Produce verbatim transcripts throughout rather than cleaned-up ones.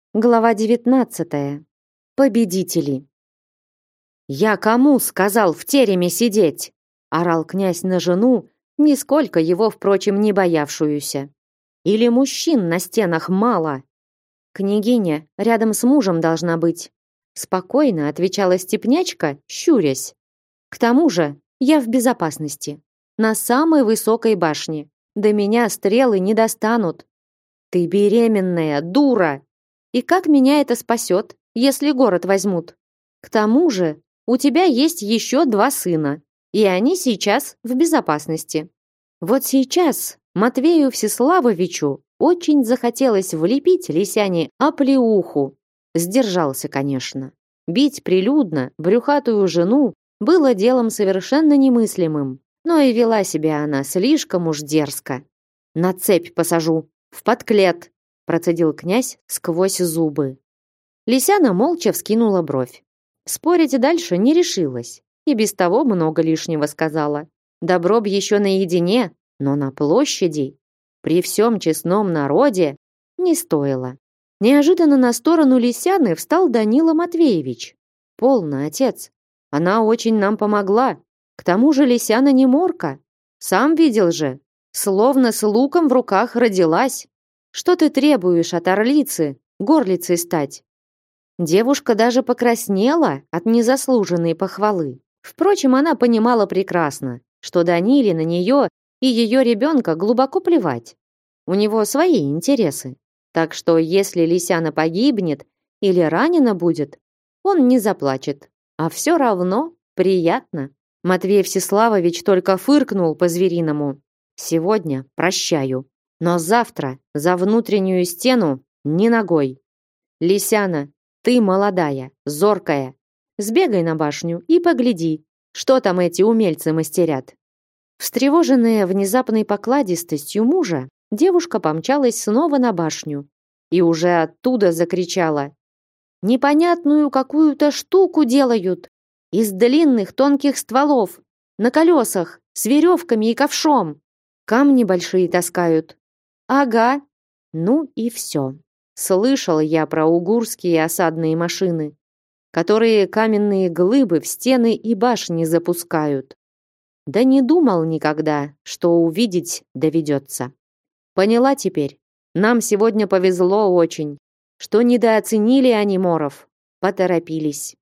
Глава девятнадцатая. Победители. «Я кому сказал в тереме сидеть?» — орал князь на жену, нисколько его, впрочем, не боявшуюся. «Или мужчин на стенах мало?» «Княгиня рядом с мужем должна быть», — спокойно отвечала степнячка, щурясь. «К тому же я в безопасности, на самой высокой башне. До меня стрелы не достанут». «Ты беременная, дура!» И как меня это спасет, если город возьмут? К тому же, у тебя есть еще два сына, и они сейчас в безопасности. Вот сейчас Матвею Всеславовичу очень захотелось влепить Лисяне оплеуху. Сдержался, конечно. Бить прилюдно брюхатую жену было делом совершенно немыслимым, но и вела себя она слишком уж дерзко. «На цепь посажу, в подклет!» процедил князь сквозь зубы. Лисяна молча вскинула бровь. Спорить дальше не решилась, и без того много лишнего сказала. Добро б еще наедине, но на площади, при всем честном народе, не стоило. Неожиданно на сторону Лисяны встал Данила Матвеевич. «Полно, отец. Она очень нам помогла. К тому же Лисяна не морка. Сам видел же, словно с луком в руках родилась. Что ты требуешь от орлицы, горлицей стать?» Девушка даже покраснела от незаслуженной похвалы. Впрочем, она понимала прекрасно, что Даниле на нее и ее ребенка глубоко плевать. У него свои интересы. Так что если Лисяна погибнет или ранена будет, он не заплачет. А все равно приятно. Матвей Всеславович только фыркнул по-звериному. «Сегодня прощаю. Но завтра за внутреннюю стену ни ногой. Лисяна, ты молодая, зоркая. Сбегай на башню и погляди, что там эти умельцы мастерят». Встревоженная внезапной покладистостью мужа, девушка помчалась снова на башню и уже оттуда закричала: «Непонятную какую-то штуку делают из длинных тонких стволов, на колесах, с веревками и ковшом. Камни большие таскают». «Ага». Ну и все. Слышал я про угурские осадные машины, которые каменные глыбы в стены и башни запускают. Да не думал никогда, что увидеть доведется. Поняла теперь. Нам сегодня повезло очень, что недооценили они моров, поторопились.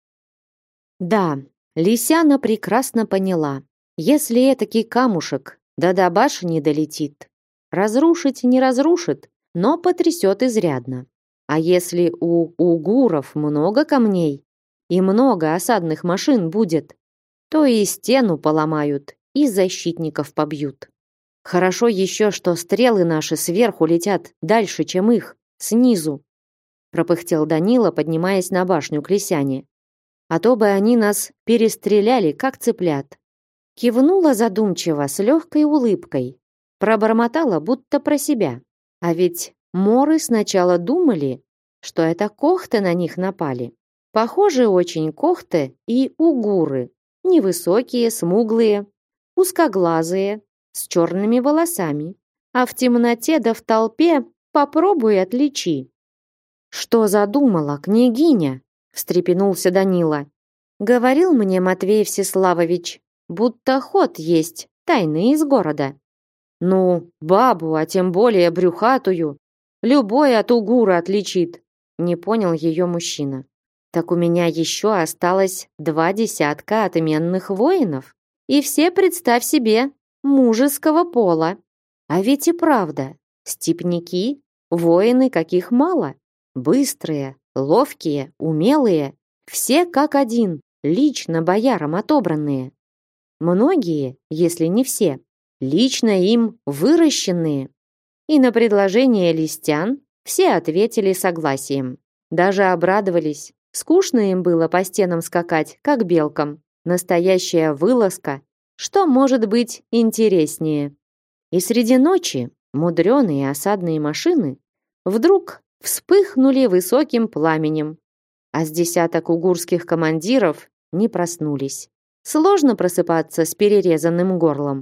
Да, Лисяна прекрасно поняла. Если этакий камушек да до башни долетит, разрушить не разрушит, но потрясет изрядно. А если у угуров много камней и много осадных машин будет, то и стену поломают, и защитников побьют. Хорошо еще, что стрелы наши сверху летят дальше, чем их, снизу, пропыхтел Данила, поднимаясь на башню к Лисяне. А то бы они нас перестреляли, как цыплят. Кивнула задумчиво, с легкой улыбкой. Пробормотала, будто про себя. А ведь моры сначала думали, что это кохты на них напали. Похожи очень кохты и угуры. Невысокие, смуглые, узкоглазые, с черными волосами. А в темноте да в толпе попробуй отличи. «Что задумала, княгиня?» — встрепенулся Данила. «Говорил мне Матвей Всеславович, будто ход есть, тайный из города». «Ну, бабу, а тем более брюхатую, любой от угура отличит», — не понял ее мужчина. «Так у меня еще осталось два десятка отменных воинов, и все, представь себе, мужеского пола. А ведь и правда, степняки, воины каких мало, быстрые, ловкие, умелые, все как один, лично боярам отобранные. Многие, если не все, лично им выращенные». И на предложение листян все ответили согласием. Даже обрадовались. Скучно им было по стенам скакать, как белкам. Настоящая вылазка. Что может быть интереснее? И среди ночи мудреные осадные машины вдруг вспыхнули высоким пламенем, а с десяток угурских командиров не проснулись. Сложно просыпаться с перерезанным горлом.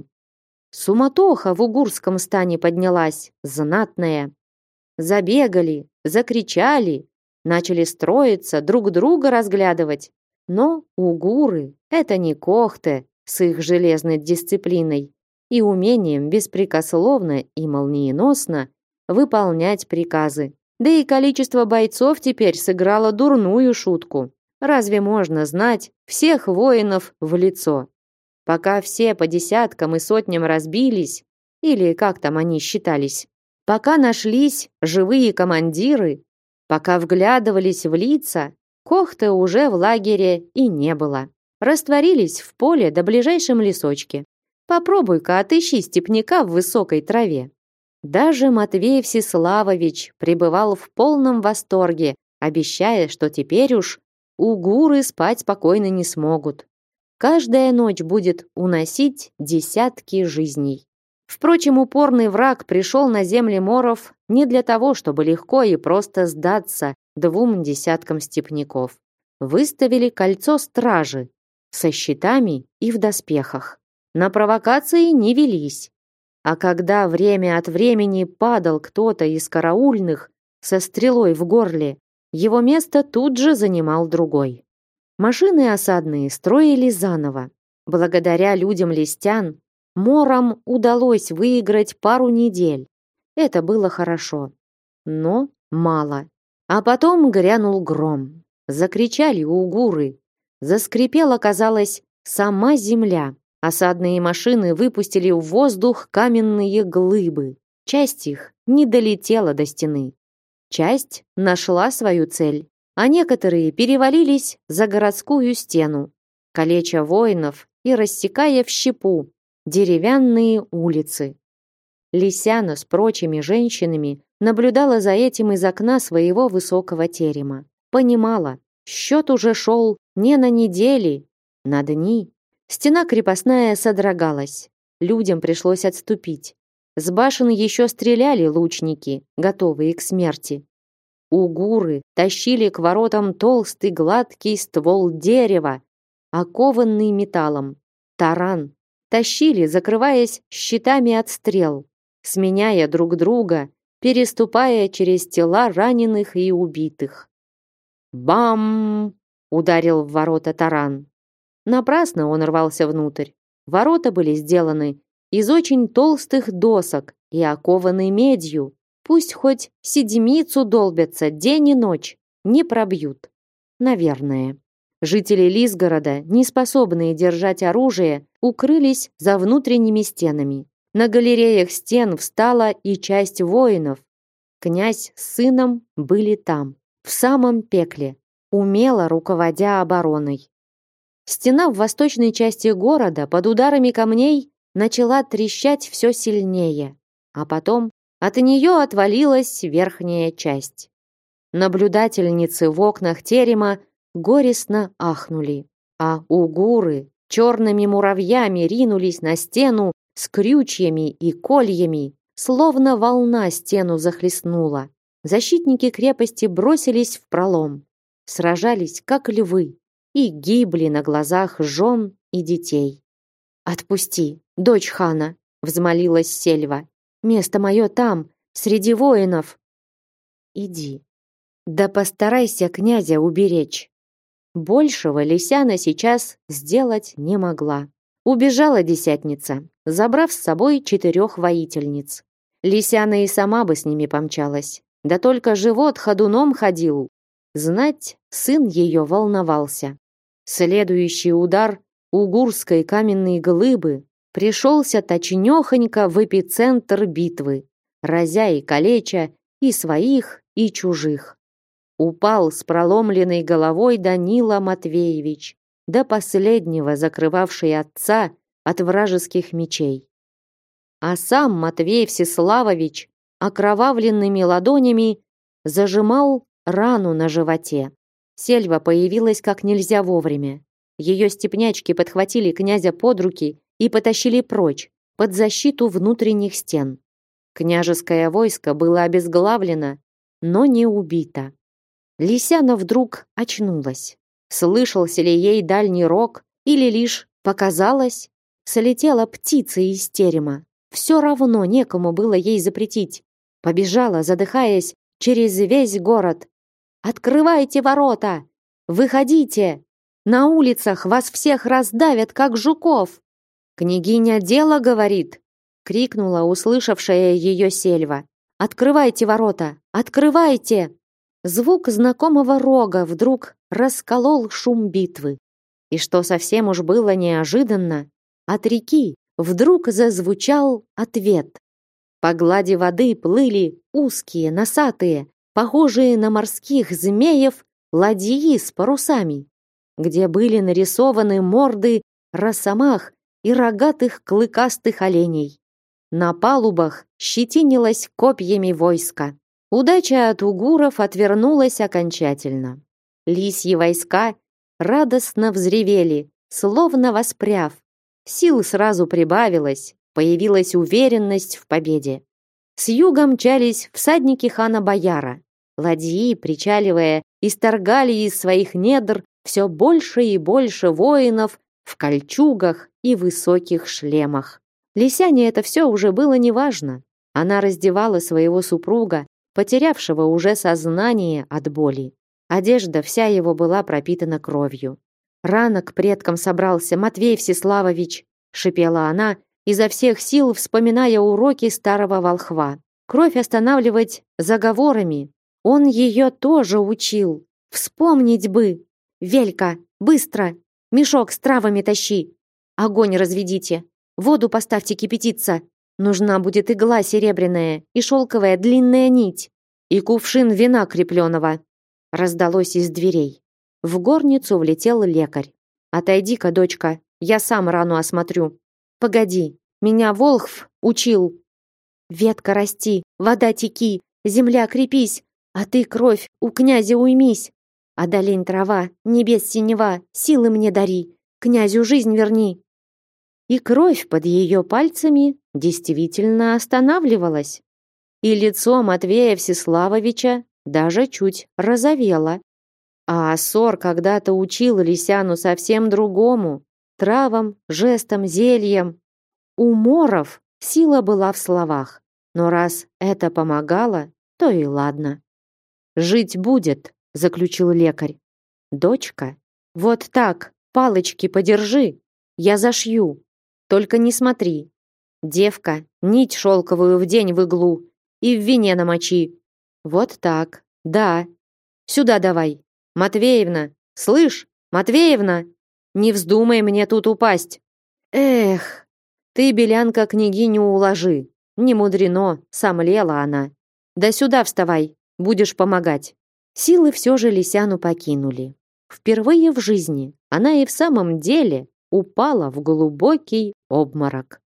Суматоха в угурском стане поднялась, знатная. Забегали, закричали, начали строиться, друг друга разглядывать. Но угуры — это не кохты с их железной дисциплиной и умением беспрекословно и молниеносно выполнять приказы. Да и количество бойцов теперь сыграло дурную шутку. Разве можно знать всех воинов в лицо? Пока все по десяткам и сотням разбились, или как там они считались, пока нашлись живые командиры, пока вглядывались в лица, Кохта уже в лагере и не было. Растворились в поле до ближайшем лесочке. Попробуй-ка отыщи степняка в высокой траве. Даже Матвей Всеславович пребывал в полном восторге, обещая, что теперь уж угуры спать спокойно не смогут. Каждая ночь будет уносить десятки жизней. Впрочем, упорный враг пришел на земли моров не для того, чтобы легко и просто сдаться двум десяткам степняков. Выставили кольцо стражи со щитами и в доспехах. На провокации не велись. А когда время от времени падал кто-то из караульных со стрелой в горле, его место тут же занимал другой. Машины осадные строили заново. Благодаря людям листян морам удалось выиграть пару недель. Это было хорошо, но мало. А потом грянул гром. Закричали угуры. Заскрипела, казалось, сама земля. Осадные машины выпустили в воздух каменные глыбы. Часть их не долетела до стены. Часть нашла свою цель, а некоторые перевалились за городскую стену, калеча воинов и рассекая в щепу деревянные улицы. Лисяна с прочими женщинами наблюдала за этим из окна своего высокого терема. Понимала, счет уже шел не на недели, на дни. Стена крепостная содрогалась. Людям пришлось отступить. С башен еще стреляли лучники, готовые к смерти. Угуры тащили к воротам толстый гладкий ствол дерева, окованный металлом. Таран. Тащили, закрываясь щитами от стрел, сменяя друг друга, переступая через тела раненых и убитых. Бам! Ударил в ворота таран. Напрасно он рвался внутрь. Ворота были сделаны из очень толстых досок и окованы медью. Пусть хоть седмицу долбятся день и ночь, не пробьют. Наверное. Жители Лисгорода, не способные держать оружие, укрылись за внутренними стенами. На галереях стен встала и часть воинов. Князь с сыном были там, в самом пекле, умело руководя обороной. Стена в восточной части города под ударами камней начала трещать все сильнее, а потом от нее отвалилась верхняя часть. Наблюдательницы в окнах терема горестно ахнули, а угуры черными муравьями ринулись на стену с крючьями и кольями, словно волна стену захлестнула. Защитники крепости бросились в пролом, сражались как львы и гибли на глазах жен и детей. «Отпусти, дочь хана!» — взмолилась Сельва. «Место мое там, среди воинов!» «Иди, да постарайся князя уберечь!» Большего Лисяна сейчас сделать не могла. Убежала десятница, забрав с собой четырех воительниц. Лисяна и сама бы с ними помчалась. Да только живот ходуном ходил. Знать, сын ее волновался. Следующий удар угурской каменной глыбы пришелся точнёхонько в эпицентр битвы, разя и калеча и своих, и чужих. Упал с проломленной головой Данила Матвеевич, до последнего закрывавший отца от вражеских мечей. А сам Матвей Всеславович окровавленными ладонями зажимал рану на животе. Сельва появилась как нельзя вовремя. Ее степнячки подхватили князя под руки и потащили прочь, под защиту внутренних стен. Княжеское войско было обезглавлено, но не убито. Лисяна вдруг очнулась. Слышался ли ей дальний рог, или лишь показалось? Слетела птица из терема. Все равно некому было ей запретить. Побежала, задыхаясь, через весь город. Открывайте ворота! Выходите! На улицах вас всех раздавят, как жуков!» «Княгиня дело говорит!» — крикнула услышавшая ее сельва. «Открывайте ворота! Открывайте!» Звук знакомого рога вдруг расколол шум битвы. И что совсем уж было неожиданно, от реки вдруг зазвучал ответ. По глади воды плыли узкие, носатые, похожие на морских змеев, ладьи с парусами, где были нарисованы морды росомах и рогатых клыкастых оленей. На палубах щетинилось копьями войско. Удача от угуров отвернулась окончательно. Лисьи войска радостно взревели, словно воспряв. Сил сразу прибавилось, появилась уверенность в победе. С юга мчались всадники хана Бояра. Ладьи, причаливая, исторгали из своих недр все больше и больше воинов в кольчугах и высоких шлемах. Лисяне это все уже было неважно. Она раздевала своего супруга, потерявшего уже сознание от боли. Одежда вся его была пропитана кровью. «Рано к предкам собрался Матвей Всеславович», — шипела она, изо всех сил вспоминая уроки старого волхва. Кровь останавливать заговорами. Он ее тоже учил. Вспомнить бы. «Велька, быстро! Мешок с травами тащи! Огонь разведите! Воду поставьте кипятиться! Нужна будет игла серебряная и шелковая длинная нить. И кувшин вина крепленого!» Раздалось из дверей. В горницу влетел лекарь. «Отойди-ка, дочка, я сам рану осмотрю». «Погоди, меня Волхв учил». «Ветка расти, вода теки, земля крепись, а ты, кровь, у князя уймись. Одолень трава, небес синева, силы мне дари, князю жизнь верни». И кровь под ее пальцами действительно останавливалась. И лицо Матвея Всеславовича даже чуть розовело. А Асор когда-то учил Лисяну совсем другому: травам, жестам, зельям. У моров сила была в словах, но раз это помогало, то и ладно. «Жить будет», — заключил лекарь. «Дочка, вот так, палочки подержи, я зашью. Только не смотри. Девка, нить шелковую в день в иглу и в вине намочи. Вот так, да. Сюда давай. Матвеевна, слышь, Матвеевна, не вздумай мне тут упасть. Эх, ты, белянка, княгиню уложи. Не мудрено, сомлела она. Да сюда вставай, будешь помогать». Силы все же Лисяну покинули. Впервые в жизни она и в самом деле упала в глубокий обморок.